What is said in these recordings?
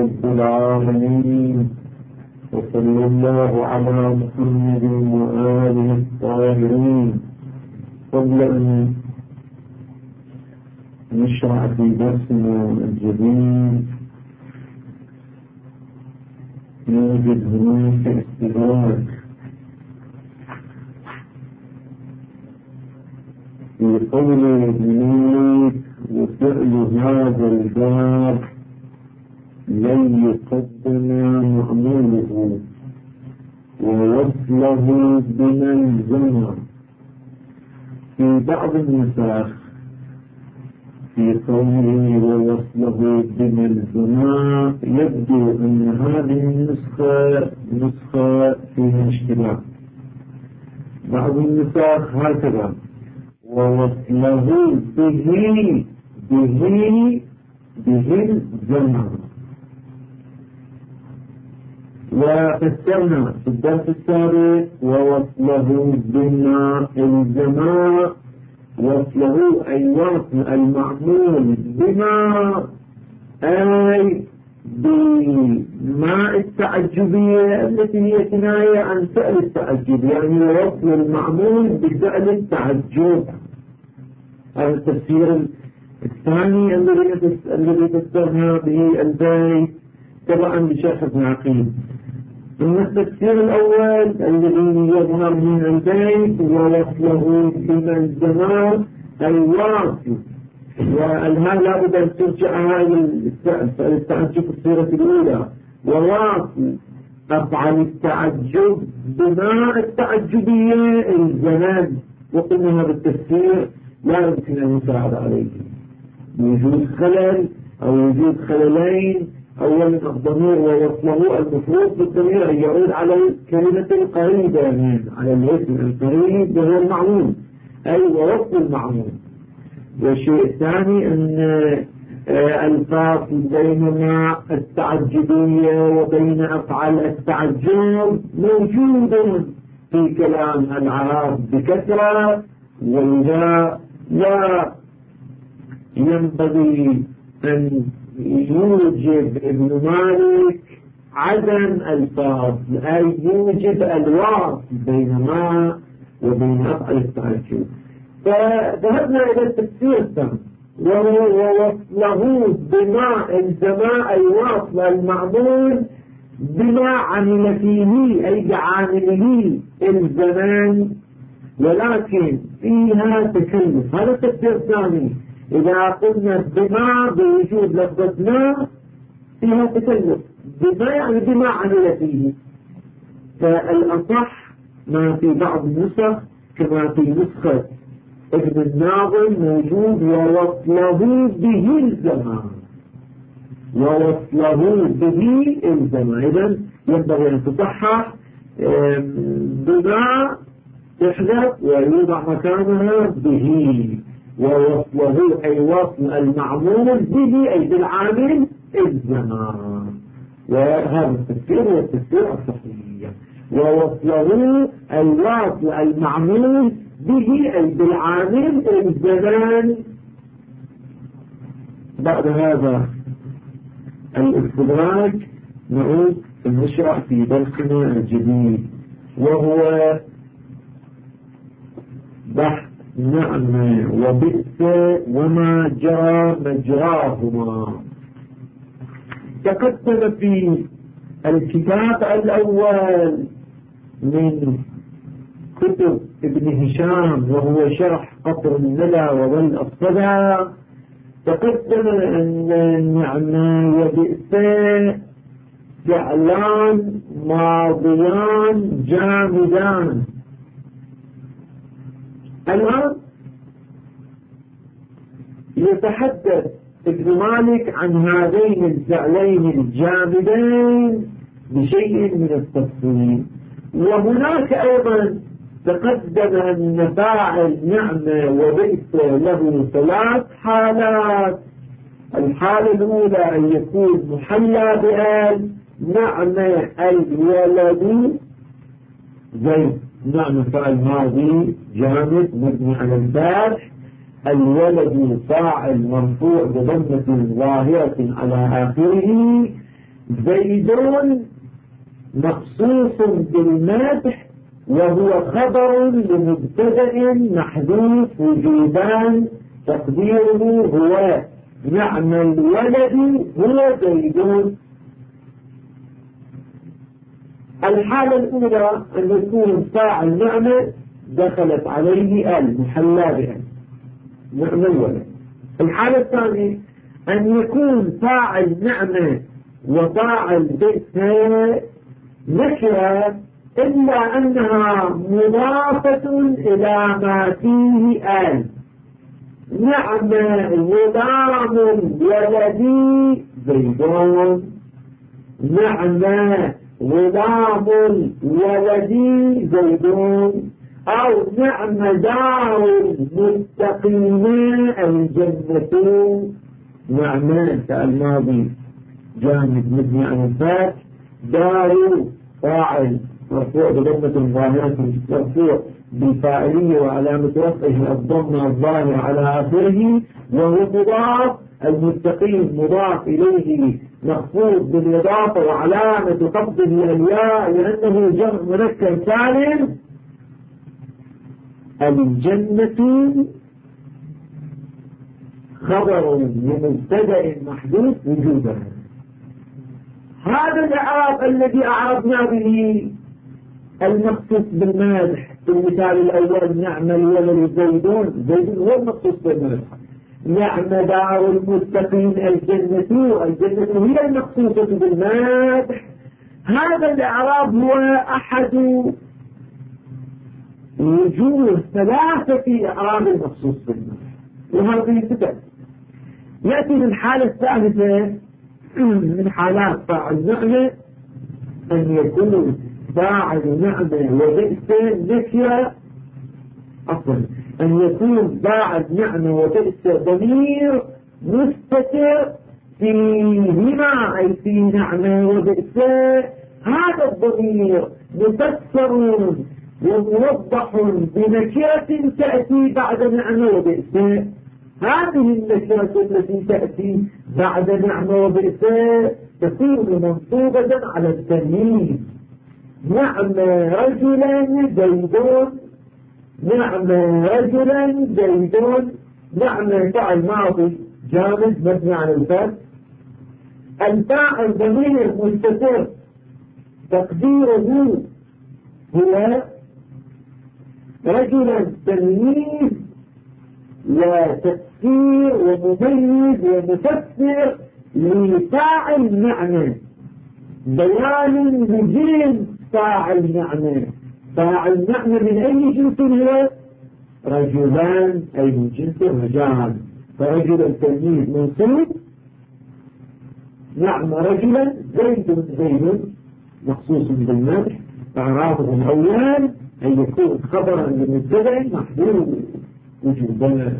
رب العالمين، وصلى الله على محمد وآله الطاهرين. قبل أن نشرع في درسنا الجديد يوجد هناك استدراك في قول الملك وفعل هذا الباب لن يقدم مأموله ووصله بملزمه. في بعض النسخ في قوله ووصله بملزمه يبدو أن هذه النسخة فيها اشتباه. بعض النسخ هكذا ووصله به الزمن. وفسرنا في الدرس السابق ووصله بما الزمان، وصله أي وصل المعمول بما أي بما التعجبية التي هي كناية عن فعل التعجب، يعني وصل المعمول بفعل التعجب. هذا التفسير الثاني الذي فسرنا به البيت طبعا بشرح ابن عقيل. أما التفسير الأول الذي يظهر من البيت ووصله بملزمات الواصل، والها لابد أن ترجع هذه التعجب في الصورة الأولى، وواصل أفعل التعجب بما التعجبية الزمن. وقلنا هذا التفسير لا يمكن أن يساعد عليه وجود خلل أو وجود خللين. أولا الضمير ووصله المفروض بالضمير أن يعود على الكلمة القريبة من على الاسم القريب وهو المعمول، أي ووصل المعمول. والشيء الثاني أن الفاصل بين التعجبية وبين أفعال التعجب موجود في كلام العرب بكثرة، ولذا لا ينبغي أن يوجب ابن مالك عدم الفاصل، أي يوجب الواصل بين ما وبين أفعال التعجب. فذهبنا إلى التفسير الثاني ووصله بما الزماء أي وصل المعمول بما عمل فيه أي بعامله الزمان، ولكن فيها تكلف. هذا التفسير الثاني. إذا قلنا بما بوجود لفظة ما فيها تكلف، بما يعني بما عمل فيه. فالأصح ما في بعض النسخ كما في نسخة ابن الناظم موجود ووصله به الزمان، ووصله به الزمان. إذن ينبغي أن تصحح بما تحذف ويوضع مكانها به، ووصله أي وصل المعمول به أي بالعامل الزمان. وهذا التفسير هو التفسير الصحيح. ووصله الوصل المعمول به أي بالعامل الزمان. بعد هذا الاستدراج نعود نشرع في درسنا الجديد، وهو بحث نعمة وبئس وما جرى مجراهما. تقدم في الكتاب الأول من كتب ابن هشام وهو شرح قطر الندى وظل الصدى، تقدم أن النعمة وبئس فعلان ماضيان جامدان. الآن يتحدث ابن مالك عن هذين الفعلين الجامدين بشيء من التفصيل. وهناك أيضا تقدم أن فاعل نعمة وبئس له ثلاث حالات. الحالة الأولى أن يكون محلى بآل نعمة الولد زي نعمة فاعل ماضي جامد مبني على الفتح، الولد فاعل مرفوع بضمة ظاهرة على آخره، زيد مخصوص بالمدح وهو خبر لمبتدأ محذوف وجوبان تقديره هو نعم الولد هو زيد. الحالة الأولى أن يكون فاعل نعمة دخلت عليه محلى بأل نعم الولد. الحالة الثانية أن يكون فاعل نعمة وفاعل بئس نكرة إلا أنها مضافة إلى ما فيه نعم غلام الولد زيدون نعم غلام الولد زيدون أو نعم دار المتقين الجنة. نعم كالماضي جامد مبني على الفتح دار فاعل مرفوع بضمة ظاهرة مرفوع بالفاعلية وعلامة رفعه الضمة الظاهرة على آخره وهو مضاف. المتقين مضاف إليه مخفوض بالإضافة وعلامة خفضه الياء لأنه جمع مذكر سالم. الجنة خبر لمبتدأ محذوف وجوبا. هذا الإعراب الذي أعرضنا به المخصوص بالمدح في المثال الأول نعم الولد زيدون زيدون هو المخصوص بالمدح. نعم دار المتقين الجنة هي المخصوصة بالمدح. هذا الإعراب هو أحد وجوه ثلاثة إعراب المخصوص بالمدح وهذه ستة. يأتي من الحالة الثالثة من حالات فاعل نعمة أن يكون فاعل نعمة وبئس نكرة أصلا أن يكون فاعل نعمة وبئس ضمير مستتر فيهما أي في نعمة وبئس. هذا الضمير مفسر وموضح بنكرة تأتي بعد نعمة وبئس. هذه النكرة التي تأتي بعد نعمة وبئس تصير منصوبة على التمييز. نعم رجلا زيدون نعم رجلا زيدون نعم فعل ماضي جامد مبني على الفتح. الفاعل ضمير مستتر تقديره هو رجلا تمييز وتفسير ومميز ومفسر لفاعل نعمة بيان لجنس فاعل نعمة. فاعل نعمة من أي جنس هو؟ رجلان أي من جنس الرجال. فرجل التمييز منصوب نعم رجلا زيد مخصوص بالمدح. إعرابه الأول أن يكون خبرا لمبتدأ محذوف وجوبا.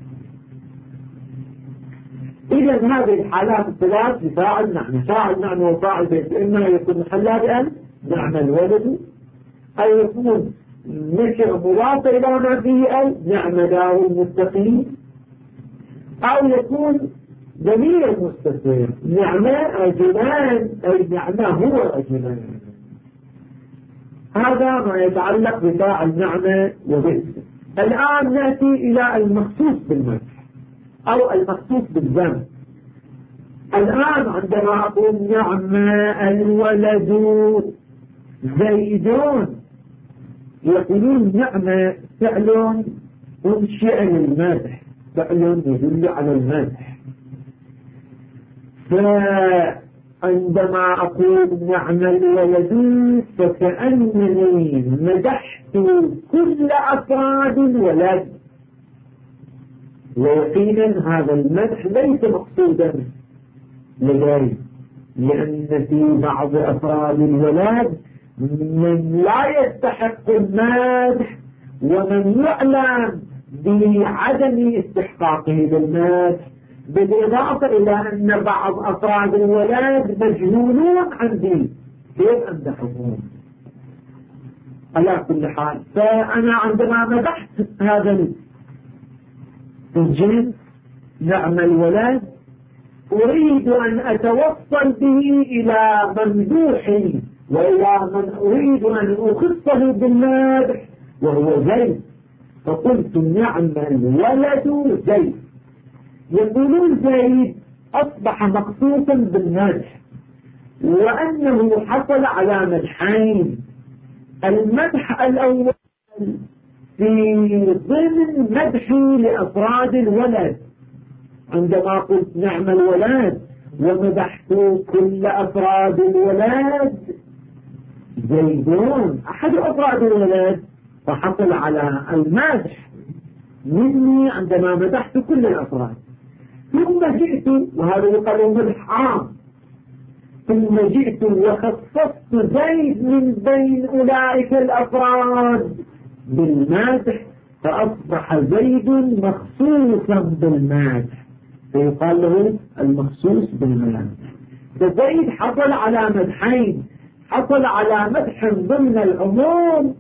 إذا هذه الحالات الثلاث لفاعل نعمة. فاعل نعمة وفاعل بئس إما يكون محلى بأن نعم الولد أو يكون نكر مضافة إلى ما فيه نعم دار المتقين أو يكون ضمير مستتر نعمة رجلان أي نعمة هو رجلان. هذا ما يتعلق بفاعل نعمة وبئس. الآن نأتي إلى المخصوص بالمدح أو المخصوص بالذم. الآن عندما أقول نعم الولد زيدون يقولون نعم فعل أنشئ للمدح فعل يدل على المدح. فعندما أقول نعم الولد فكأنني مدحت كل أفراد الولد. ويقينا هذا المدح ليس مقصودا لدي لأن في بعض أفراد الولد من لا يستحق المدح ومن يعلم بعدم استحقاقه للمدح بالإضافة إلى أن بعض أفراد الولد مجهولون عندي كيف أمدحهم. على كل حال فأنا عندما مدحت هذا الجنس نعم الولد أريد أن أتوصل به إلى ممدوحي وإلى من أريد أن أخصه بالمدح وهو زيد، فقلت نعم الولد زيد. يقولون زيد أصبح مخصوصا بالمدح، وأنه حصل على مدحين. المدح الأول في ضمن مدحي لأفراد الولد، عندما قلت نعم الولد ومدحت كل أفراد الولد، زيدون أحد أفراد الولد، فحصل على المدح مني عندما مدحت كل الأفراد. ثم جئت، وهذا يقال مدح عام، ثم جئت وخصصت زيد من بين أولئك الأفراد بالمدح، فأصبح زيد مخصوصا بالمدح، فيقال له المخصوص بالمدح. فزيد حصل على مدحين، حصل على مدح ضمن العموم،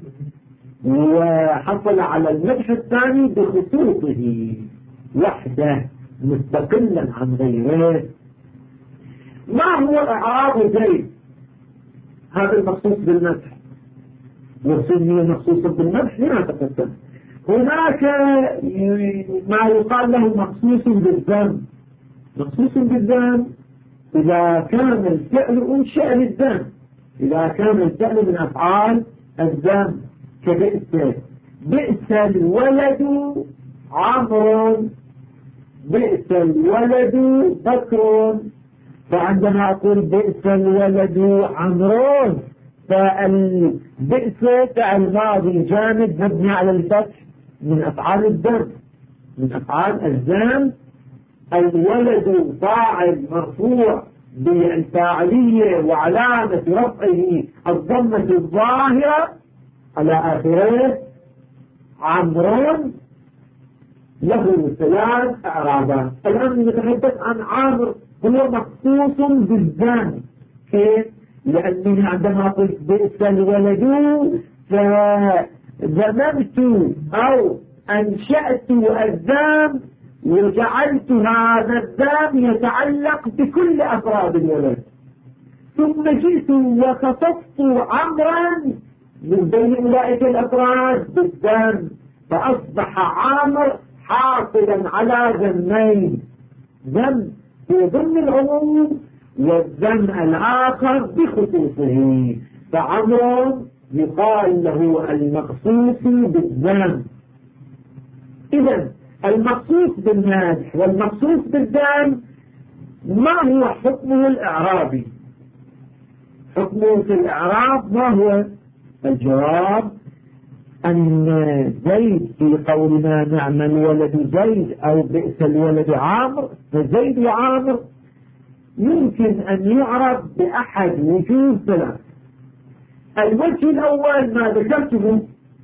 وحصل على المدح الثاني بخصوصه وحده مستقلا عن غيره. ما هو إعراب زيد؟ هذا المخصوص بالمدح، وسمي مخصوصا بالمدح لما تقدم. هناك ما يقال له مخصوص بالذم. مخصوص بالذم إذا كان الفعل أنشأ للذم، إذا كان الفعل من أفعال الذم، كبئس، بئس الولد عمرو، بئس الولد بكر. فعندما أقول بئس الولد عمرو، فالبئس فعل ماضي جامد مبني على الفتح من أفعال الذم، من أفعال الذم. الولد فاعل مرفوع بالفاعلية وعلامة رفعه الضمة الظاهرة على آخره. عمرو له ثلاث أعرابات. الآن نتحدث عن عامر، هو مخصوص بالذم. كيف؟ لأنني عندما قلت بئس الولد فذممت أو أنشأت الذم وجعلت هذا الذم يتعلق بكل أفراد الولد. ثم جئت وخصصت عمرا من بين أولئك الأفراد بالذم، فأصبح عامر حاصلا على ذمين، ذم في ضمن العموم والذم الآخر بخصوصه. فعمر يقال له المخصوص بالذم. إذن المخصوص بالمدح والمخصوص بالذم ما هو حكمه الإعرابي؟ حكمه في الإعراب ما هو؟ الجواب أن زيد في قولنا نعم الولد زيد أو بئس الولد عامر، فزيد وعامر يمكن أن يعرف بأحد وجوه ثلاث. الوجه الأول ما ذكرته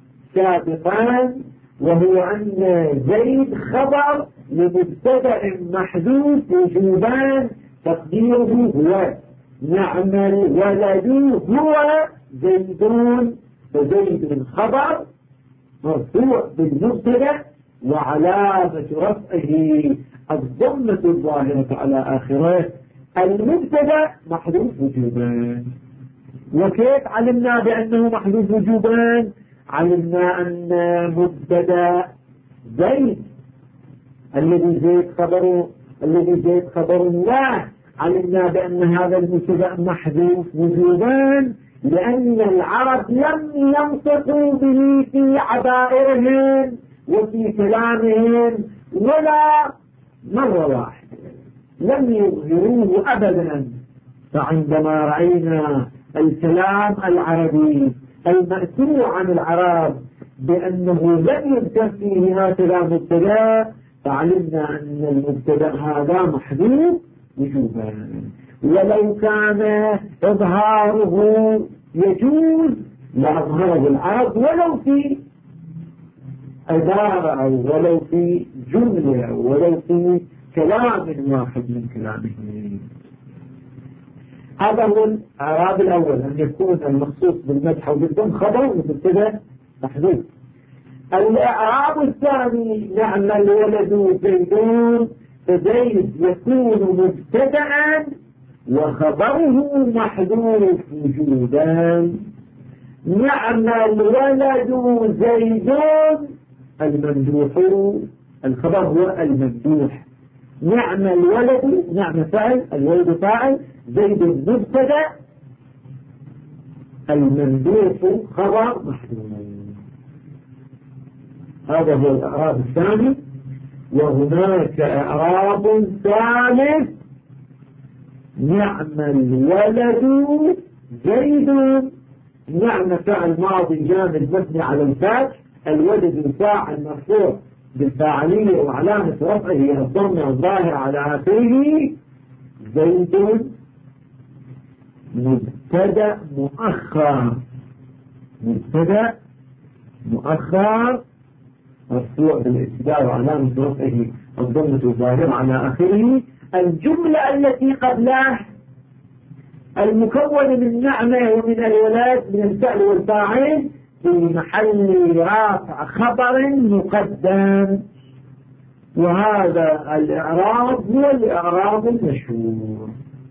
سابقا، وهو أن زيد خبر لمبتدأ محذوف وجوبان تقديره هو نعم الولد هو زيدون، فزيد خبر مرفوع بالمبتدأ وعلامة رفعه الضمة الظاهرة على آخره. المبتدأ محذوف وجوبان. وكيف علمنا بأنه محذوف وجوبان؟ علمنا أن مبتدأ زيد الذي زيد خبر الله، علمنا بأن هذا المبتدأ محذوف وجوبان لأن العرب لم ينطقوا به في عبائرهم وفي كلامهم ولا مرة واحدة، لم يظهروه أبدا. فعندما رأينا الكلام العربي المأثور عن العرب بأنه لم يذكر فيه هكذا مبتدأ، فعلمنا أن المبتدأ هذا محذوف وجوبا. ولو كان إظهاره يجوز لأظهره العرب ولو في عبارة أو ولو في جملة أو ولو في كلام واحد من كلامه. هذا هو الإعراب الأول، أن يكون المخصوص بالمدح وبالذم خبر مبتدأ محذوف. الإعراب الثاني نعم الولد زيدون، فزيد يكون مبتدأ وخبره محذوف وجودان. نعم الولد زيد الممدوح، الخبر هو الممدوح. نعم الولد، نعم فاعل، الولد فاعل، زيد مبتدأ، الممدوح خبر محذوف. هذا هو الإعراب الثاني. وهناك إعراب ثالث: نعم الولد زيد. نعم فعل ماضي جامد مبني على الفتح، الولد فاعل مرفوع بالفاعلية وعلامة رفعه الضمة الظاهرة على آخره. زيد مبتدأ مؤخر، مبتدأ مؤخر مرفوع بالابتداء وعلامة رفعه الضمة الظاهرة على آخره. الجملة التي قبله المكونة من نعمة ومن الولاد من الفعل والفاعل في محل رفع خبر مقدم، وهذا الإعراب هو الإعراب المشهور.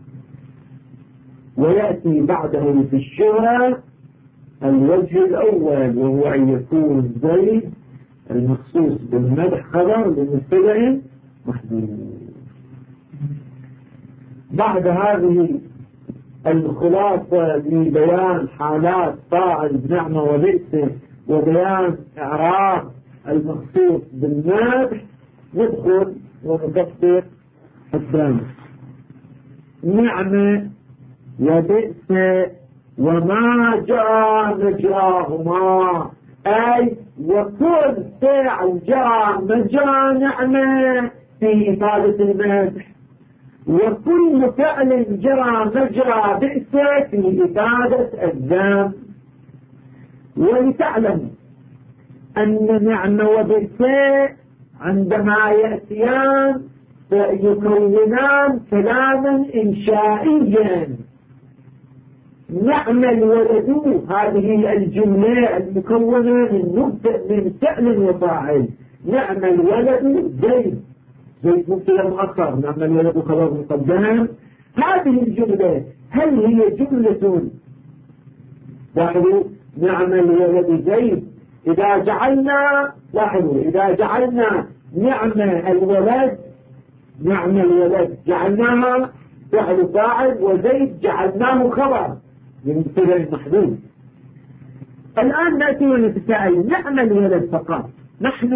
ويأتي بعده في الشرع الوجه الأول، وهو أن يكون زيد المخصوص بالمدح خبر لمبتدأ محذوف. بعد هذه الخلاصة لبيان حالات فاعل بنعمة وبئس وبيان إعراب المخصوص بالمدح، ندخل ونفسر الثاني. نعمة وبئس وما جاء مجراهما، أي وكل فعل جاء مجرى نعمة في إفادة المدح، وكل فعل جرى مجرى بئس في إفادة الذم. ولتعلم أن نعمة وبئس عندما يأتيان يكونان كلاما إنشائيا. نعم الولد هذه الجملة المكونة من فعل وفاعل. نعم الولد زيد، زيد مبتدأ مؤخر، نعم الولد خبر مقدم. هذه الجملة هل هي جملة؟ لاحظوا، نعم الولد زيد، إذا جعلنا، لاحظوا، إذا جعلنا نعم الولد، نعم الولد جعلناها فعل فاعل، وزيد جعلناه خبر من مبتدأ محذوف. الآن نأتي ونتساءل: نعم الولد فقط، نحن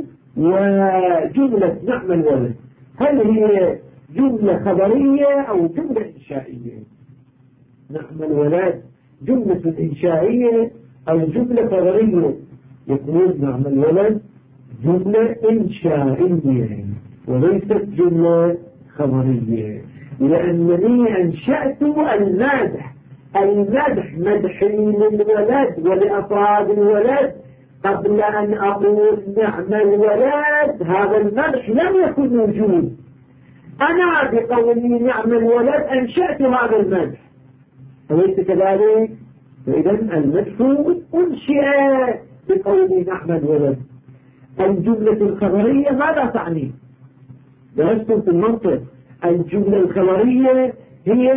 وجملة نعم الولد، هل هي جملة خبرية أو جملة إنشائية؟ نعم الولد جملة إنشائية أو جملة خبرية؟ يقول نعم الولد جملة إنشائية وليست جملة خبرية، لأنني أنشأت المدح. المدح مدحي للولد ولأفراد الولد قبل أن أقول نعم الولد. هذا المدح لم يكن موجود، أنا بقولي نعم الولد أنشأت هذا المدح، أليس كذلك؟ فإذا المدح أنشئ بقولي نعم الولد. الجملة الخبرية ماذا تعني؟ درستم في المنطق. الجملة الخبرية هي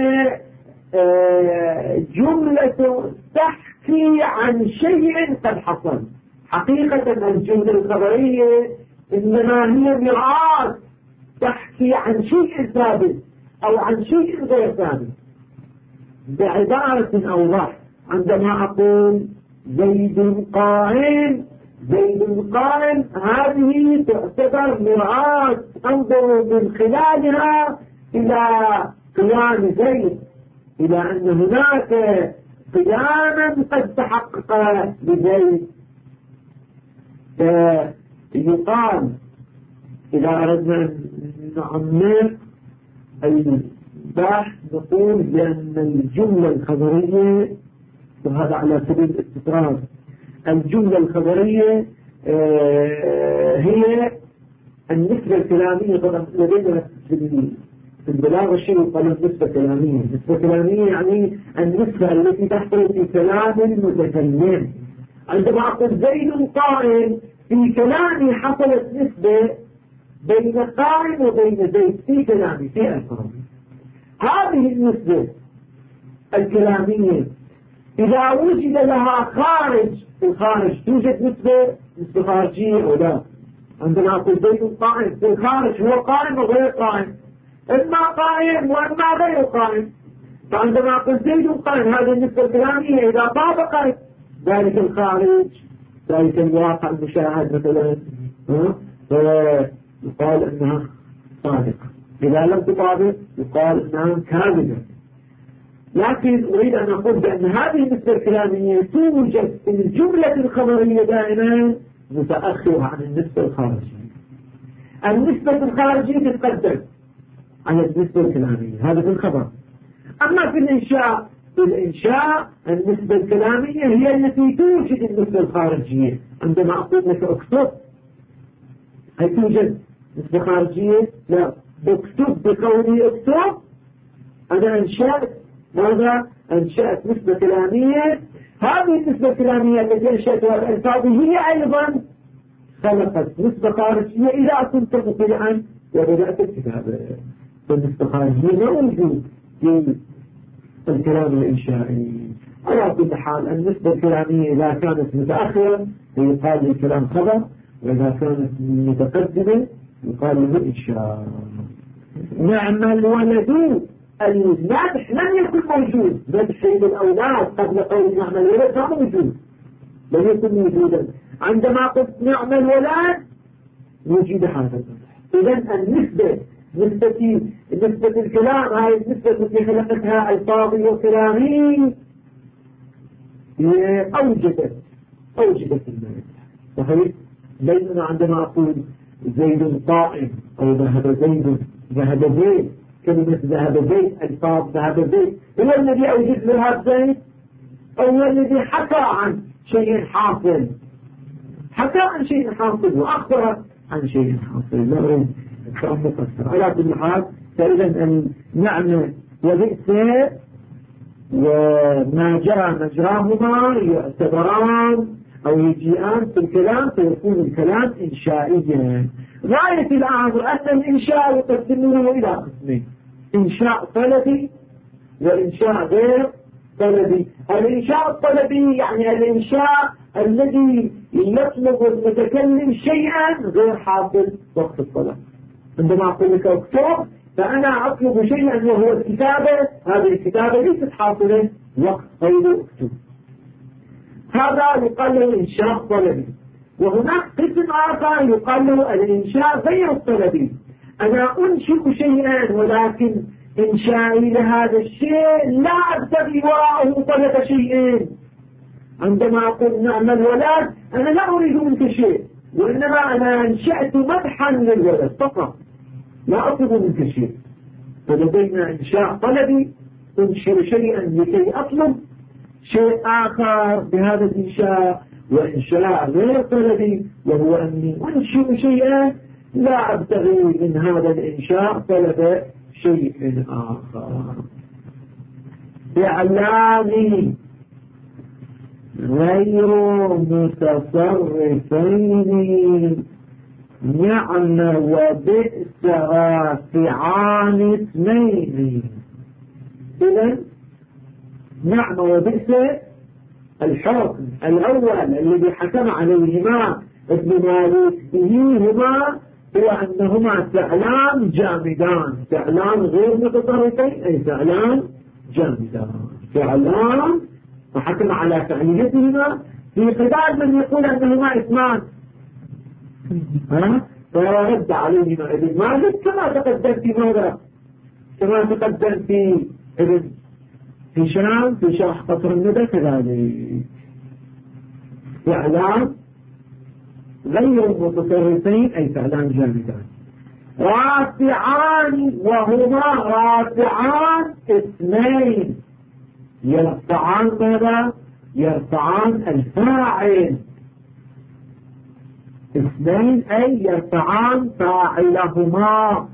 جملة تحكي عن شيء قد حصل. حقيقة الجملة الخبرية إنما هي مرآة تحكي عن شيء ثابت أو عن شيء غير ثابت. بعبارة أوضح، عندما أقول زيد قائم، زيد قائم، هذه تعتبر مرآة أنظر من خلالها إلى قيام زيد، إلى أن هناك قياما قد تحقق لزيد. يقال إذا أردنا أن نعمر البحث نقول بأن الجملة الخبرية، وهذا على سبيل الاستطراد، الجملة الخبرية هي النسبة الكلامية. طبعا لدينا في البلاغة شيء يقال النسبة الكلامية. النسبة الكلامية يعني النسبة التي تحصل في كلام المتكلم. عندما أقول زيد قائم، في كلامي حصلت نسبة بين قائم وبين زيد في كلامي في ألفاظ. هذه النسبة الكلامية إذا وجد لها خارج، في الخارج توجد نسبة خارجية أو لا؟ عندما أقول زيد قائم، في الخارج هو قائم وغير قائم، إما قائم وإما غير قائم. فعندما أقول زيد قائم هذه النسبة الكلامية إذا طابقت ذلك الخارج، ذلك الواقع المشاهد مثلا، يقال أنها صادقة. إذا لم تطابق يقال أنها كاذبة. لكن أريد أن أقول بأن هذه النسبة الكلامية توجد في الجملة الخبرية دائما متأخرة عن النسبة الخارجية. النسبة الخارجية تتقدم على النسبة الكلامية، هذا في الخبر. أما في الإنشاء، في الإنشاء النسبة الكلامية هي التي توجد النسبة الخارجية. عندما أقول لك اكتب، هل توجد نسبة خارجية؟ لا. اكتب بقولي اكتب، أنا أنشأت ماذا؟ أنشأت نسبة كلامية. هذه النسبة الكلامية التي أنشأتها الألفاظ هي أيضا خلقت نسبة خارجية إذا كنت مطلعا وبدأت الكتابة. فالنسبة الخارجية لا وجود في الكلام الإنشائي. على كل حال النسبة الكلامية إذا كانت متأخرة يقال للكلام خبر، وإذا كانت متقدمة يقال له إنشاء. نعم الولد، المدح لم يكن موجود، مدح سيد الأولاد قبل قول نعم الولد كان موجود، لم يكن موجودا. عندما قلت نعم الولد وجد هذا المدح. إذن النسبة، نسبة الكلام، هاي النسبة التي خلقتها ألفاظي وكلامي أوجدت المدح. صحيح؟ بينما عندما أقول زيد قائم أو ذهب زيد، كلمة ذهب زيد، ألفاظ ذهب زيد، هو الذي أوجد ذهب زيد أو هو الذي حكى عن شيء حاصل، حكى عن شيء حاصل وأخبر عن شيء حاصل. لا أريد أن أفسر. على كل حال فإذا النعمة وبئس وما جرى مجراهما يعتبران أو يجيئان في الكلام، فيكون الكلام إنشائيا. غاية الأمر أن الإنشاء يقسمونه إلى قسمين: إنشاء طلبي وإنشاء غير طلبي. الإنشاء الطلبي يعني الإنشاء الذي يطلب المتكلم شيئا غير حاصل وقت الطلب. عندما أقول لك اكتب فأنا أطلب شيئا وهو الكتابة، هذه الكتابة ليست حاصلة وقت قول اكتب. هذا يقال له إنشاء طلبي. وهناك قسم آخر يقال له الإنشاء غير الطلبي. أنا أنشئ شيئا ولكن إنشائي لهذا الشيء لا أبتغي وراءه طلب شيئين. عندما أقول نعم الولد أنا لا أريد منك شيء، وإنما أنا أنشأت مدحا للولد فقط، لا أطلب منك شيء. فلدينا إنشاء طلبي، أنشئ شيئا لكي أطلب شيء آخر بهذا الإنشاء، وإنشاء غير طلبي وهو أني أنشئ شيئا لا أبتغي من هذا الإنشاء طلب شيء آخر. فعلان غير متصرفين نعم وبئس رافعان اثنين. إذن نعم وبئس الحكم الأول الذي حكم عليهما ابن مالك بهما هو أنهما فعلان جامدان، فعلان غير متصرفين أي فعلان جامدان، فعلان وحكم على فعليتهما في خلال من يقول أنهما اسمان. فرد عليهما ابن مالك كما تقدم في ماذا؟ كما تقدم في ابن هشام في شرح قصر الندى كذلك. فعلان غير متصرفين أي فعلان جامدان، رافعان وهما رافعان اثنين، يرفعان ماذا؟ يرفعان الفاعل اثنين أي يرفعان فاعلهما.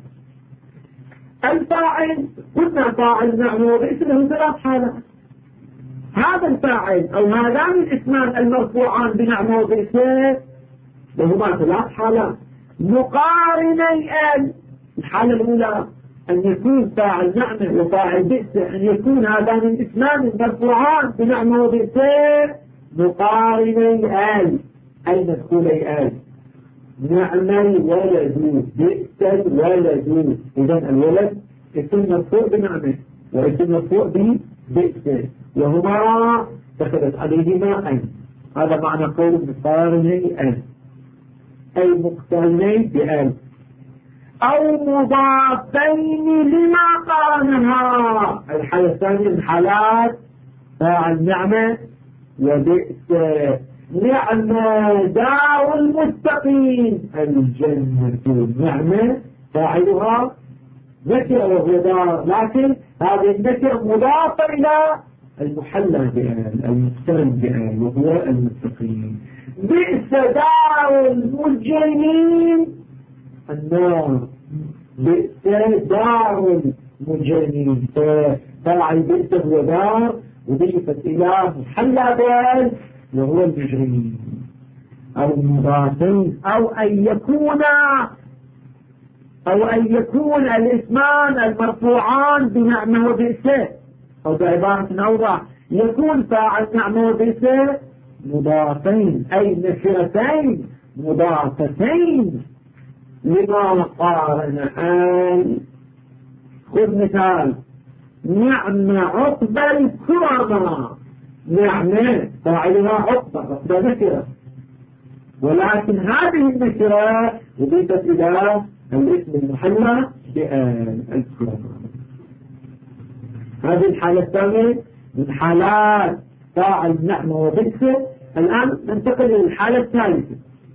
الفاعل قلنا فاعل نعم وبئس له ثلاث حالات. هذا الفاعل أو هذان الاسمان المرفوعان بنعم وبئس لهما ثلاث حالات. مقارني ال. الحالة الأولى أن يكون فاعل نعمة وفاعل بئس، أن يكون هذان الاسمان مرفوعان بنعمة وبئس مقارني ال أي مدخولي ال. نعمة الولد بئس الولد، إذن الولد اسم مرفوع بنعمة واسم مرفوع ببئس وهما دخلت عليهما أن. هذا معنى قول مقارني أن أي مقترني بأن، أو مضافين لما قارنها. الحالة الثانية من حالات فاعل نعمة وبئس. نعمة دار المتقين الجنة، نعمة فاعلها نكرة وهو دار، لكن هذه النكرة مضافة إلى المحلى بأن المقترن بأن وهو المتقين. بئس دار المجرمين النار، بئس دار المجرمين، فاعل بئس هو دار وضيفت إلى محلى بأن وهو المجرمين. أو مضافين أو أن يكون الاسمان المرفوعان بنعمة وبئس، أو بعبارة أوضح يكون فاعل نعمة وبئس مضافين أي نكرتين مضافتين لما قارن آل. خذ مثال: نعمة عقبى الكرامة، نعمة فاعلها عقبى نكرة، ولكن هذه النكرة أضيفت إلى الاسم المحلى بآل الكرامة. هذه الحالة الثانية من حالات فاعل نعمة وبئس. الآن ننتقل إلى الحالة الثالثة: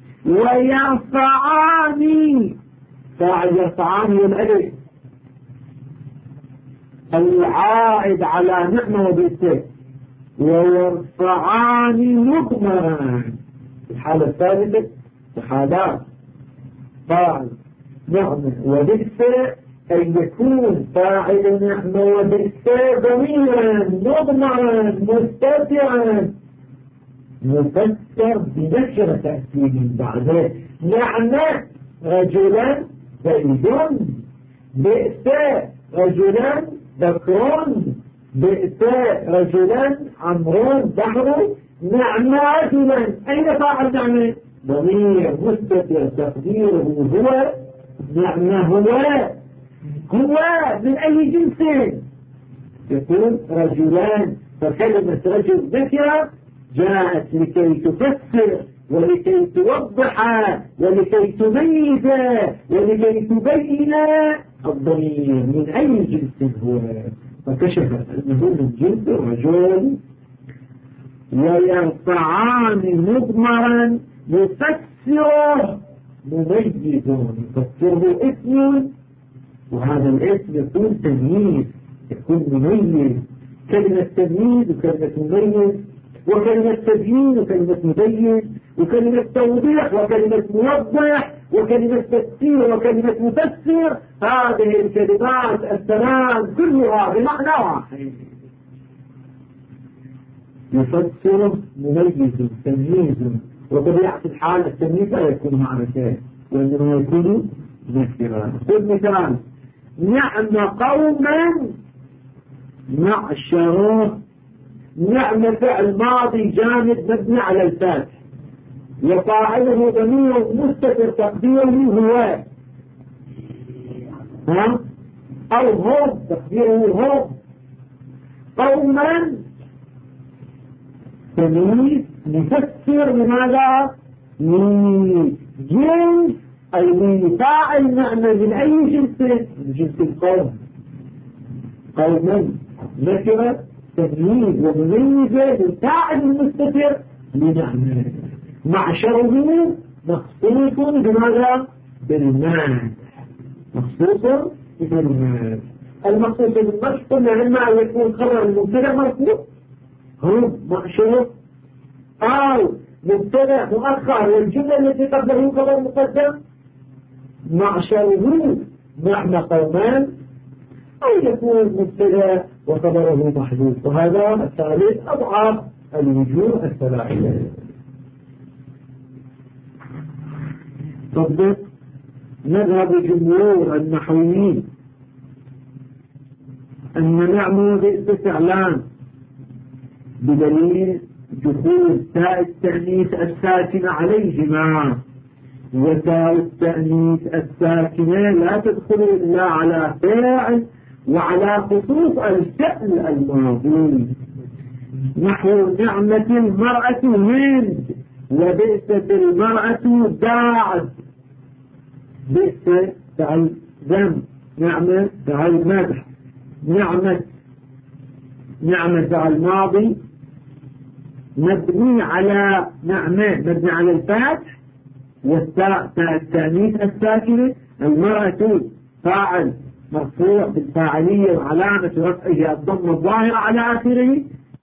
ويرفعان. فاعل يرفعان والألف العائد على نعمة وبئس، ويرفعان مضمران. الحالة الثالثة حالات فاعل نعمة وبئس أن يكون فاعل نعمة وبئس ضميرا مضمرا مستترا مفسر بنكرة تأكيد بعده. نعمة رجلا زيد، بئس رجلا بكر، بئس رجلا عمرو بحر. نعمة رجلا، أين فاعل نعمة؟ ضمير مستتر تقديره هو نعمة، هو من أي جنس؟ يكون رجلان، فكلمة رجل ذكر جاءت لكي تفسر ولكي توضح ولكي تميز ولكي تبين الضمير من أي جنس هو، فكشفت أنه من جنس رجل. ويرفعان مضمرا يفسره مميز، يفسره اسم، وهذا الاسم يكون تمييز، يكون مميز. كلمة تمييز وكلمة مميز، وكلمة تبيين وكلمة مبين، وكلمة توضيح وكلمة موضح، وكلمة تفسير وكلمة مفسر. هذه الكلمات الثلاث كلها بمعنى واحد. يفسر مميز تمييز، وطبيعة الحال التمييز لا يكون معنى شيء وإنما يكون نكرة. خذ مثال: نعم قوما معشره. نعم فعل ماضي جامد مبني على الفتح، وفاعله ضمير مستتر تقديره هو أو هم، تقديره هم. قوما تمييز نفسر لماذا؟ من جنس أي من فاعل نعمة من أي جنس؟ من جنس القوم. قوما نكرة تمييز ومميزة من فاعل المستتر لنعمة. معشره مخصوص بماذا؟ بالمال، مخصوص بالمال. المخصوص بالمال قلنا إما أن يكون خبر المبتدأ مرفوع هم معشره، أو مبتدأ مؤخر والجملة التي قبله خبر مقدم. معشره معنى قومان، أو يكون مبتدأ وخبره محذوف، وهذا الثالث أضعف الوجوه الثلاثة. صدق مذهب جمهور النحويين أن نعمة وبئس فعلان بدليل دخول تاء التأنيث الساكنة عليهما، وتاء التأنيث الساكنة لا تدخل إلا على فاعل وعلى خصوص الفعل الماضي، نحو نعمة المرأة هند وبئست المرأة داعت. بئس فعل ذم، نعمة فعل مدح، نعمة فعل ماضي مبني على نعمة مبني على الفتح، والتاء التأنيث الساكنة، المرأة فاعل مرفوع بالفاعلية وعلامة رفعه الضمة الظاهرة على آخره،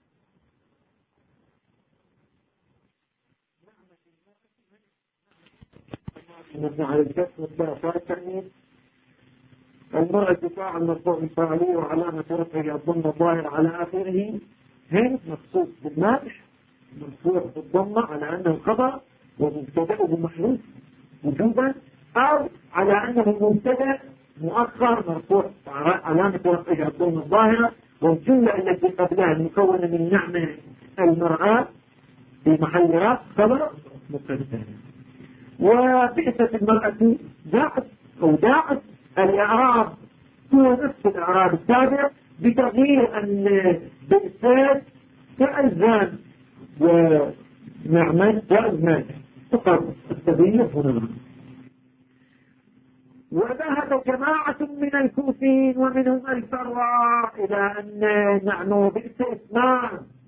مبني على الفتح والتاء التأنيث، المرأة فاعل مرفوع بالفاعلية وعلامة رفعه الضمة الظاهرة على آخره، هند مخصوص بالمدح مرفوع بالضمة على أنه الخبر ومبتدأه محذوف وجوبا، أو على أنه مبتدأ مؤخر مرفوع علامة رفعه الضمة الظاهرة، والجملة التي قبلها المكونة من نعمة المرأة في محل رفع خبر مبتدأ. وبئست المرأة داعت أو داعت، الإعراب هو نفس الإعراب السابق بتغيير أن بئست فعل ونعمة فعل فقط التغيير هنا. وذهب جماعة من الكوفيين ومنهم الفراء إلى أن نعمة وبئس اسمان،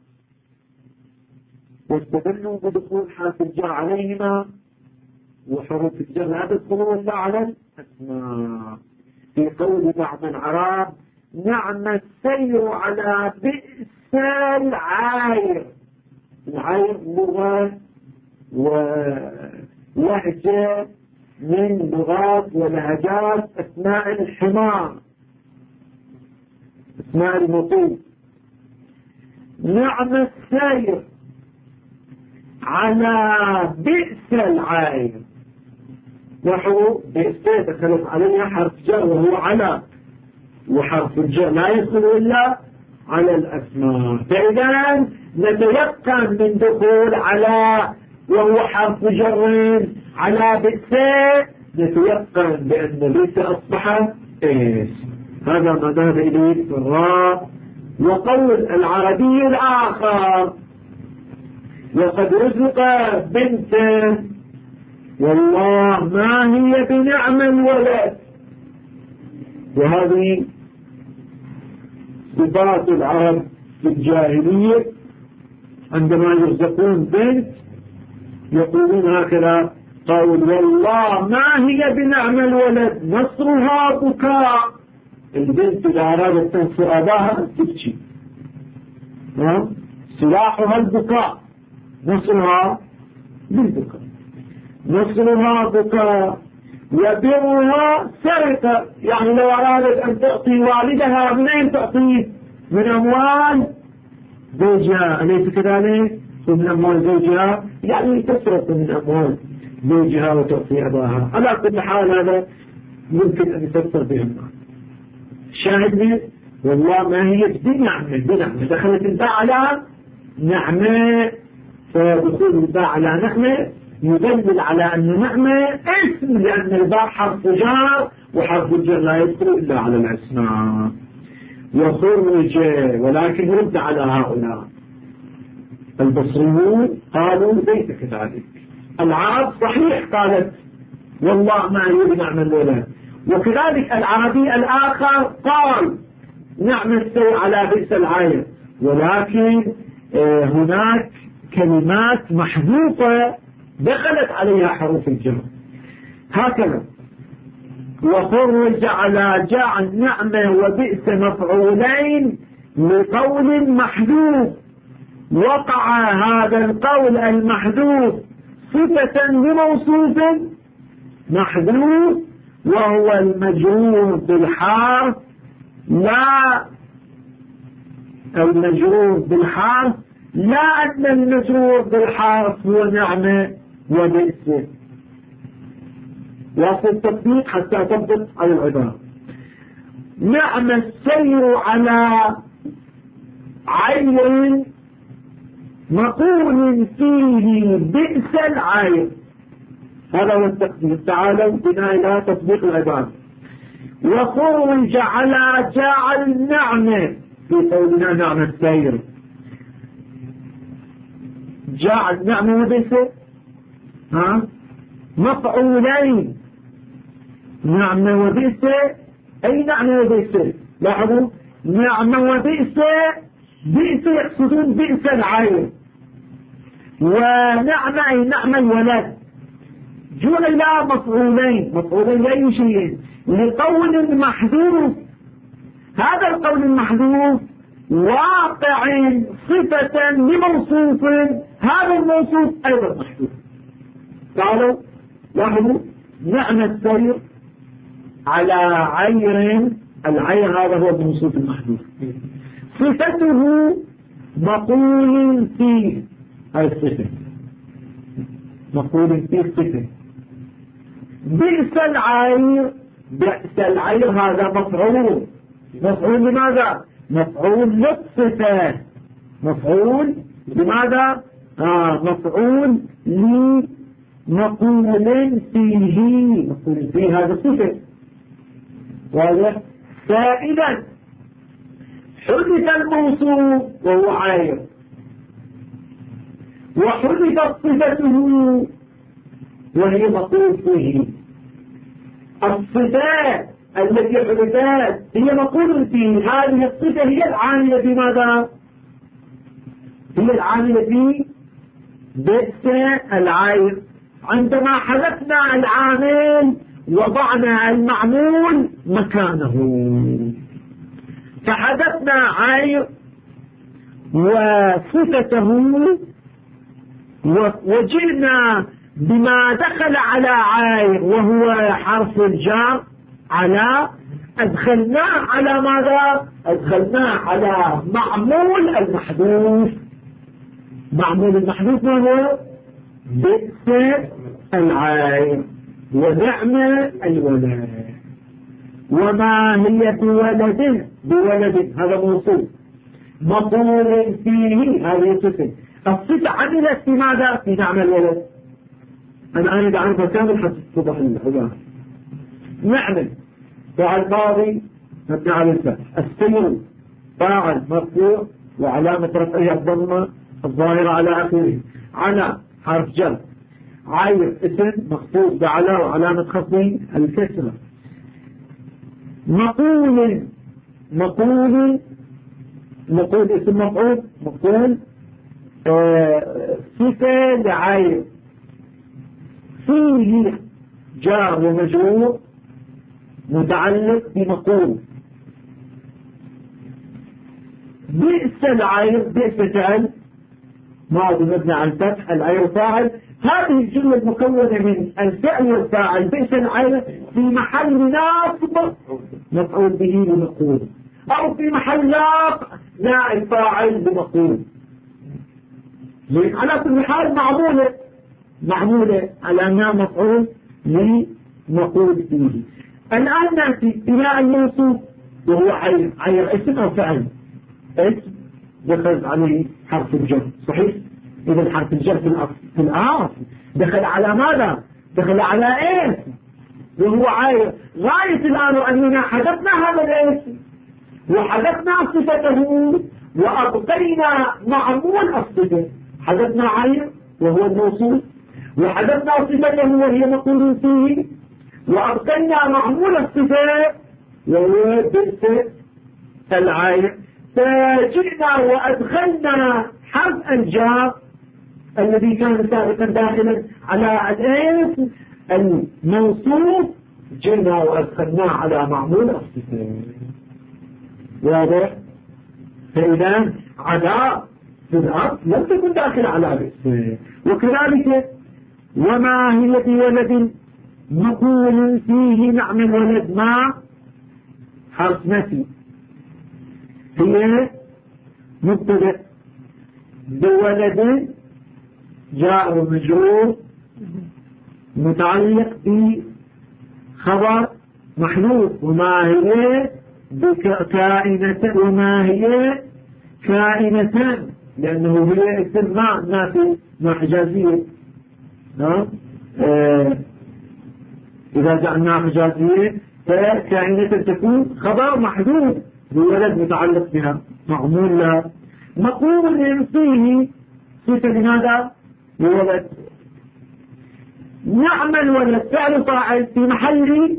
واستدلوا بدخول حرف الجر عليهما، وحروف الجر لا تدخلون إلا على الأسماء، في قول بعض العرب نعم السير على بئس العاير. العاير لغة ولهجة من لغات ولهجات أسماء الحمار، أسماء المطيب. نعم السير على بئس العاير، نحو بئس دخلت عليها حرف جر وهو على، وحرف الجر لا يدخل إلا على الأسماء، فإذا نتيقن من دخول على وهو حرف جر على بئس، نتيقن بأن بئس أصبح اسم. هذا ما ذهب إليه الفراء. وقول العربي الآخر وقد رزق بنت والله ما هي بنعم الولد، وهذه صفات العرب في الجاهلية عندما يرزقون بنت يقولون هكذا قول والله ما هي بنعم الولد نصرها بكاء. البنت إذا أرادت تنصر أباها تبكي، سلاحها البكاء، نصرها بالبكاء، نصرها بكاء، وبرها سرقة، يعني لو أرادت أن تعطي والدها من أين تعطيه؟ من أموال زوجها، أليس كذلك؟ ومن أموال زوجها يعني تسرق من أموال زوجها وتعطي أباها. على كل حال هذا ممكن أن يفسر بهم. شاهدني والله ما هي بنعمة، دخلت الباء على نعمة، فدخول الباء على نعمة يدلل على أن نعمة اسم، لأن الباء حرف جر وحرف الجر لا يدخل إلا على الأسماء. وخرج، ولكن رد على هؤلاء البصريون قالوا ليس كذلك. العرب صحيح قالت والله ما هي بنعم الولد، وكذلك العربي الآخر قال نعم السيء على بئس العاير، ولكن هناك كلمات محذوفة دخلت عليها حروف الجر هكذا. وخرج على جاء النعمة وبئس مفعولين لقول محذوف، وقع هذا القول المحذوف صفة بموصوف محذوف، وهو المجرور بالحرف، لا المجرور بالحرف، لا أن المجرور بالحرف هو نعمة وبئس، وفي التطبيق حتى تضبط على العبارة. نعم السير على عين مقول فيه بئس العين. هذا هو التقدير. تعالوا بنا إلى تطبيق العبارة. وخرج على جاع النعمة في قولنا نعم السير. جاع النعمة وبئس مفعولين. نعمة وبئس. أي نعمة وبئس؟ لاحظوا نعمة وبئس. بئس يقصدون بئس العين، ونعمة أي نعمة الولد. جعل مفعولين. مفعولين لأي شيء؟ لقول محذوف. هذا القول المحذوف واقع صفة لموصوف، هذا الموصوف أيضا محذوف. تعالوا لاحظوا نعم السير على عير. العير هذا هو الموصوف المحذوف. صفته مقول فيه. هذه الصفة مقول فيه صفة. بئس العير. بئس العير هذا مفعول. مفعول لماذا؟ مفعول للصفة. مفعول لماذا؟ مفعول لمقول فيه. مقول فيه هذا صفة. واضح؟ فإذا حدث الموصوف وهو عير، وحدثت صفته وهي مقول فيه. الصفات التي حدثت هي مقول فيه. هذه الصفة هي العاملة في ماذا؟ هي العاملة في بئس العير. عندما حذفنا العامل وضعنا المعمول مكانه، فحذفنا عير وصفته وجئنا بما دخل على عير وهو حرف الجر على. أدخلناه على ماذا؟ أدخلناه على معمول المحذوف. معمول المحذوف ما هو؟ بئس العير ونعمة الولد. وما هي بولد؟ بولد هذا موصوف مقول فيه. هذه صفة. الصفة عملت في ماذا؟ في نعمة الولد. أنا أريد أعرفها كامل حتى تتضح العبارة. نعمل فعل ماضي مبني على الفتح. السير فاعل مرفوع وعلامة رفعه الضمة الظاهرة على آخره. على حرف جر. عير اسم مخفوض بعلى وعلامة خفضه الكسرة. مقول اسم مفعول. مقول صفة لعير. فيه جار ومجرور متعلق بمقول. بئس العير. بئس فعل ماضي مبني على الفتح. العير فاعل. هذه الجملة المكونة من الفعل والفاعل بئس العير في محل ناصب مفعول به بمقول، أو في محل نائب فاعل بمقول. على كل حال معمولة على أنها مفعول لمقول فيه. الآن نأتي إلى الموصوف وهو عير اسم أو فعل. اسم دخل عليه حرف الجر. صحيح؟ إذا حرف الجر في الأصل دخل على ماذا؟ دخل على اسم وهو عير. غاية الآن أننا حذفنا هذا الاسم وحذفنا صفته وأبقينا معمول الصفة. حذفنا عير وهو الموصول، وحذفنا صفته وهي مقول فيه، وأبقينا معمول الصفة وهو بئس العير. فجئنا وأدخلنا حرف الجار الذي كان سابقا داخلا على الاسم الموصوف، جئنا وأدخلناه على معمول الصفة. واضح؟ فإذا عداء في الأرض لم تكن داخل على بئس. وكذلك وما هي بولد مقول فيه نعم الولد مع حرف نفي. هي مبتدأ بولد جار ومجرور متعلق خبر محذوف، وما هي كائنة، وما هي كائنتان، لأنه هي اسم ما في ما حجازية. إذا جعلناها حجازية فكائنة تكون خبر محذوف بولد متعلق بها معمول لها. مقوم فيه صفة لماذا؟ بولد. نعمل ولد فعل فاعل في محل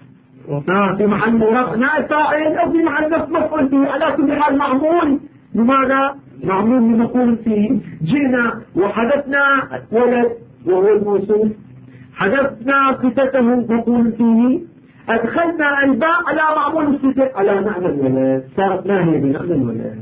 رفع نائب فاعل أو في محل نصب مفعول به، على كل حال معمول. لماذا؟ معمول لمقوم فيه. جئنا وحدثنا ولد وهو الموصول، حدثنا صفته مقوم فيه، أدخلنا الباء على معمول الصفة على معنى الولد، صارت ناهية بمعنى الولد.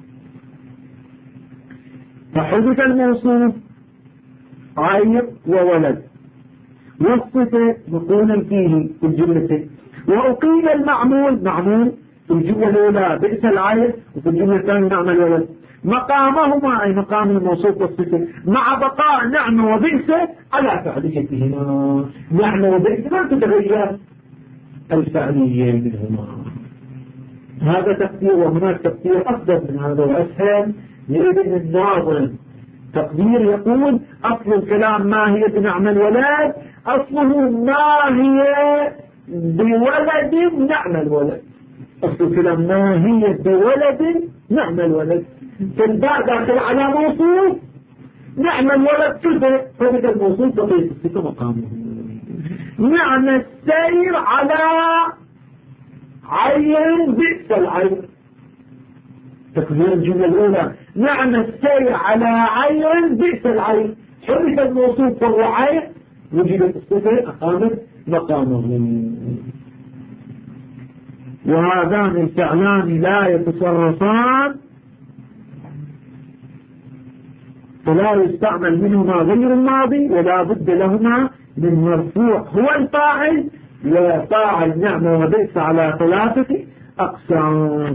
فحدث الموصول عين وولد، والصفة مقولا فيه في الجملة، وأقيل المعمول في الجملة الأولى بئس العين، وفي الجملة الثانية نعم الولد. مقامهما أي مقام الموصوف والصفة مع بقاء نعمة وبئس على فعليتهما. نعمة وبئس ما تتغير الفعلية منهما. هذا تقدير، وهناك تقدير أفضل من هذا وأسهل لابن الناظم. تقدير يقول أصل الكلام ما هي بنعم الولد، أصله ما هي بولد نعم الولد. أصل الكلام ما هي بولد نعم الولد، فالباء داخل على موصول، نعم الولد صفة، فبدأ الموصول بقية الصفة مقامه. نعم السير على عين بئس العين، تقدير الجملة الأولى نعم السير على عين بئس العين، حدث الموصول فهو عين، وجدت الصفة أقامت مقامه. وهذان الفعلان لا يتصرفان، فلا يستعمل منهما غير الماضي، ولا بد لهما من مرفوع هو الفاعل، وفاعل نعمة وبئس على 3 أقسام.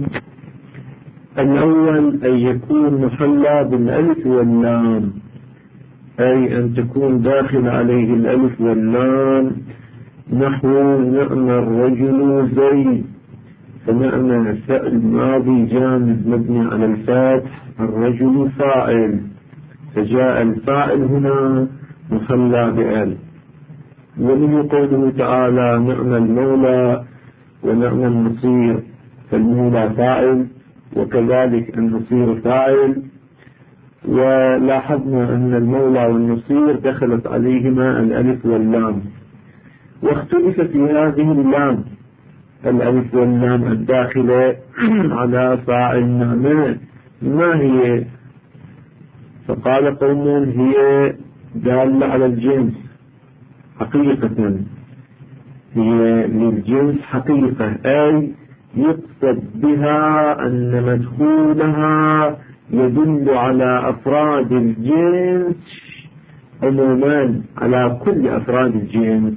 الأول أن يكون محلى بالألف واللام، أي أن تكون داخل عليه الألف واللام، نحو نعم الرجل زيد، فنعم فعل ماضي جامد مبني على الفتح، الرجل فاعل، فجاء الفاعل هنا محلى بألف. ومنه قوله تعالى نعم المولى ونعم النصير، فالمولى فاعل وكذلك النصير فاعل. ولاحظنا أن المولى والنصير دخلت عليهما الألف واللام، واختلف في هذه اللام الألف واللام الداخلة على فاعل نعمة ما هي، فقال قوم هي دالة على الجنس حقيقة، هي للجنس حقيقة، أي يقصد بها أن مدخولها يدل على أفراد الجنس عموما، على كل أفراد الجنس.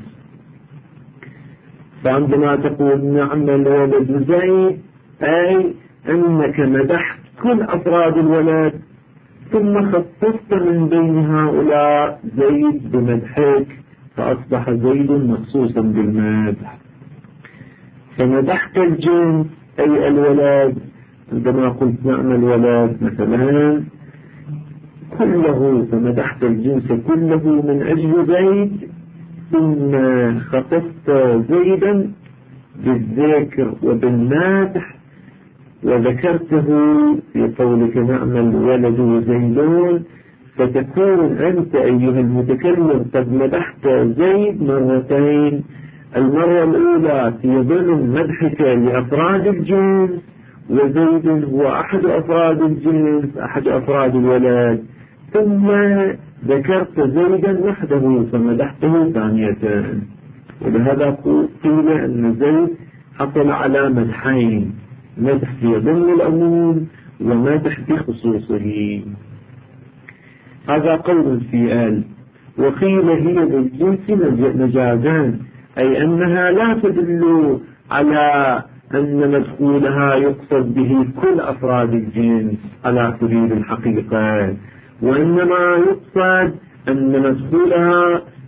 فعندما تقول نعم الولد زيد، أي أنك مدحت كل أفراد الولد، ثم خصصت من بين هؤلاء زيد بمدحك، فأصبح زيد مخصوصا بالمدح. فمدحت الجنس أي الولد، عندما قلت نعم الولد مثلا كله، فمدحت الجنس كله من أجل زيد، ثم خصصت زيدا بالذكر وبالمدح وذكرته في قولك نعم الولد زيدون، فتكون أنت أيها المتكلم قد مدحت زيد مرتين. المرة الأولى في ضمن مدحك لأفراد الجنس، وزيد هو أحد أفراد الجنس، أحد أفراد الولد، ثم ذكرت زيدا وحده فمدحته ثانية. ولهذا قيل أن زيد حصل على مدحين، مدح في ضمن العموم ومدح بخصوصه. هذا قول في آل. وقيل هي للجنس مجازان، أي أنها لا تدل على أن مدخولها يقصد به كل أفراد الجنس على سبيل الحقيقة، وإنما يقصد أن مدخولها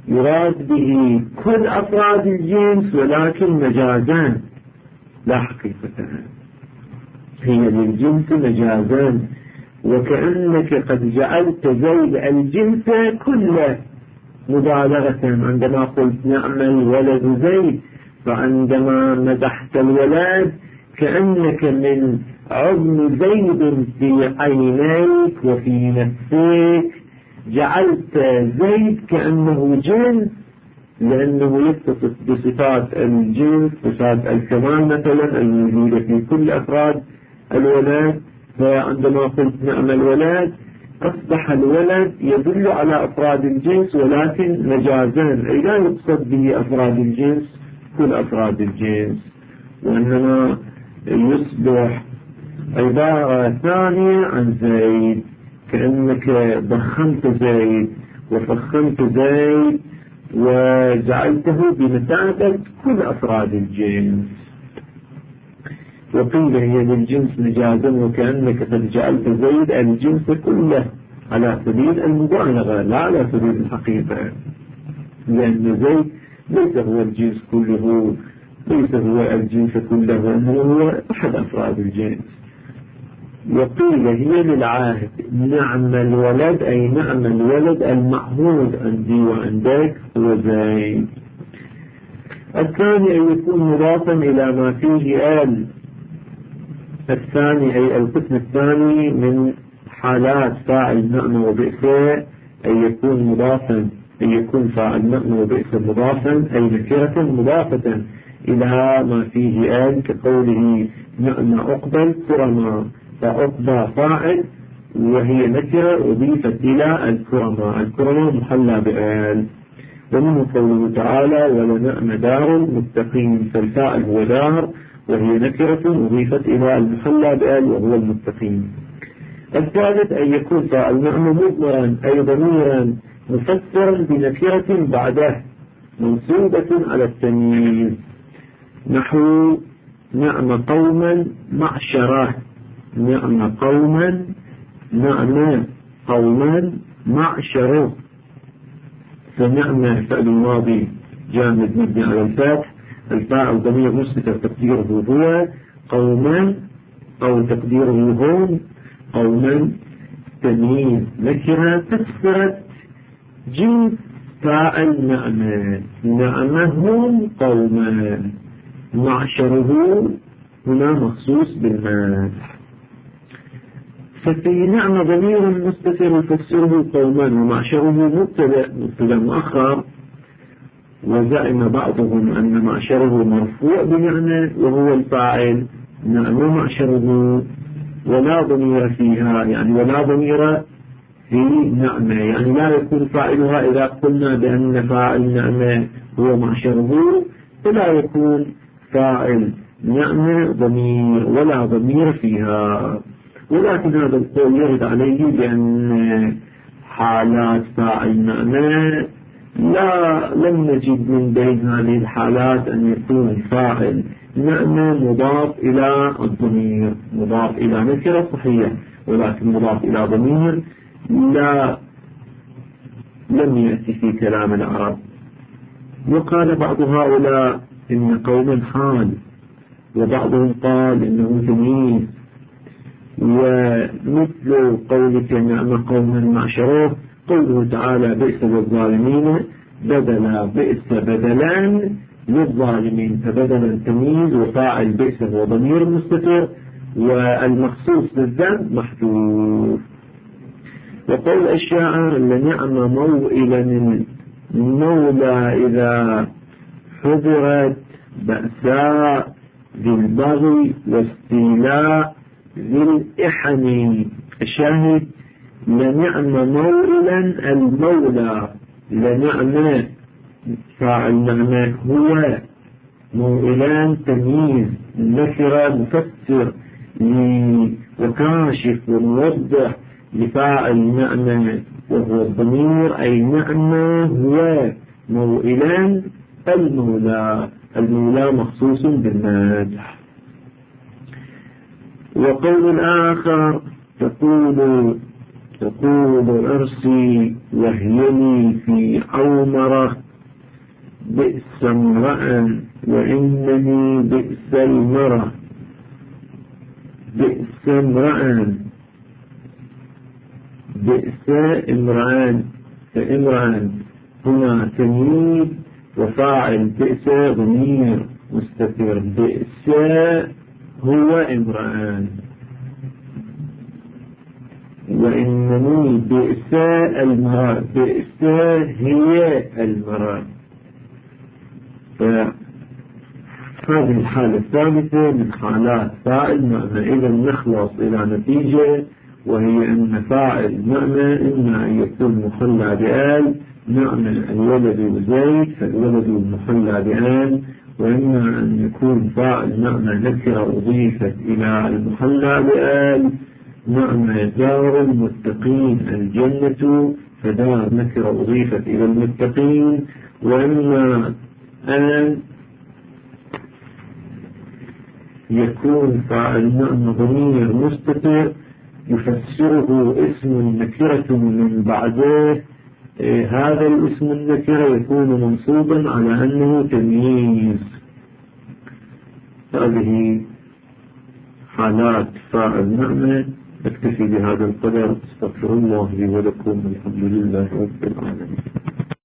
يراد به كل أفراد الجنس ولكن مجازان لا حقيقة، هي للجنس مجازان، وكأنك قد جعلت زيد الجنس كله مبالغة عندما قلت نعم الولد زيد، فعندما مدحت الولد كأنك من عظم زيد في عينيك وفي نفسك جعلت زيد كأنه جنس، لأنه يتصف بصفات الجنس، صفات الكمال مثلا الموجودة في كل أفراد الولد. فعندما قلت نعم الولد أصبح الولد يدل على أفراد الجنس ولكن مجازان، أي لا يقصد به أفراد الجنس كل أفراد الجنس، وإنما يصبح عبارة ثانية عن زيد، كأنك ضخمت زيد وفخمت زيد وجعلته بمثابة كل أفراد الجنس. وقيل هي للجنس مجازا، وكأنك قد جعلت زيد الجنس كله على سبيل المبالغة لا على سبيل الحقيقة، لأن زيد ليس هو الجنس كله، ليس هو الجنس كله، وإنه هو أحد أفراد الجنس. وقيل هي للعاهد نعم الولد، أي نعم الولد المعهود عندي وعندك هو زيد. الثاني أن يكون مضافا إلى ما فيه آل، الثاني أي القسم الثاني من حالات فاعل نعم وبئس أن يكون مضافا، أن يكون فاعل نعم وبئس مضافا، أي نكرة مضافة إلى ما فيه آل، كقوله نعم أقبل كرما، فأقبى فاعل وهي نكرة أضيفت إلى الكرما، الكرما محلى بآل. ومنه قوله تعالى ولنعم دار المتقين، فالفاعل هو دار وهي نكرة أضيفت إلى المحلى بآل وهو المتقين. الثالث أن يكون فاعل نعم مضمرا أي ضميرا مفسرا بنكرة بعده منصوبة على التمييز، نحو نعم قوما معشرة، نعم قوما، نعم قوما معشرة، فنعم فعل الماضي جامد مبني على الفتح، الفاعل ضمير مستتر تقديره هو قوما أو تقديره هم، قوما تمييز نكرة فسرت جنس فاعل نعمة، نعمهم قوما، معشره هنا مخصوص بالمدح. ففي نعم ضمير مستتر يفسره قوما، ومعشره مبتدأ مؤخر، وزعم بعضهم أن معشره مرفوع بنعمة وهو الفاعل نعم معشره، ولا ضمير فيها، يعني ولا ضمير في نعمة، يعني لا يكون فاعلها إذا قلنا بأن فاعل نعمة هو معشره، فلا يكون فاعل نعمة ضمير ولا ضمير فيها. ولكن هذا القول يرد عليه بأن حالات فاعل نعمة لم نجد من بين هذه الحالات أن يكون فاعل نعمة مضاف إلى الضمير، مضاف إلى نكرة صحيح، ولكن مضاف إلى ضمير لم يأتي في كلام العرب. وقال بعض هؤلاء إن قوما حال، وبعضهم قال إنه تمييز، ومثل قولك نعم قوما معشره قوله تعالى بئس للظالمين بدلا، بئس بدلا للظالمين، فبدلا تمييز وفاعل بئس هو ضمير مستتر والمخصوص بالذنب محذوف. وقول الشاعر لنعم موئلا مولى إذا حضرت بأساء ذي البغي واستيلاء ذي الإحن. الشاهد لنعم موئلا المولى، لنعم فاعل نعمة هو، موئلان تمييز نكرة مفسر وكاشف وموضح لفاعل نعمة وهو الضمير، أي نعمة هو موئلان المولى، المولى مخصوص بالمدح. وقول آخر تقول تقول عرسي وهي لي في عومرة بئس امرأ وإنني بئس المرأة. بئس امرأ، بئس امرأ، فامرأ هنا تمييز وفاعل بئس ضمير مستتر. بئس هو امرأ، وإنني بئس المرأة، بئس هي المرأة. هذه الحالة الثالثة من حالات فاعل معنى. إذا نخلص إلى نتيجة، وهي أن فاعل معنى إما أن يكون محلى بآل معنى الولد زيد فالولد محلى بآل، وإما أن يكون فاعل معنى نكرة أضيفت إلى المحلى بآل معنى دار المتقين الجنة فدار نكرة أضيفت إلى المتقين، وإما أن يكون فاعل معنى ضمير مستتر يفسره اسم نكرة من بعده. هذا الاسم النكرة يكون منصوبا على أنه تمييز. هذه حالات فاعل معنى. أكتفي بهذا القدر. استغفر الله لي ولكم. الحمد لله رب العالمين.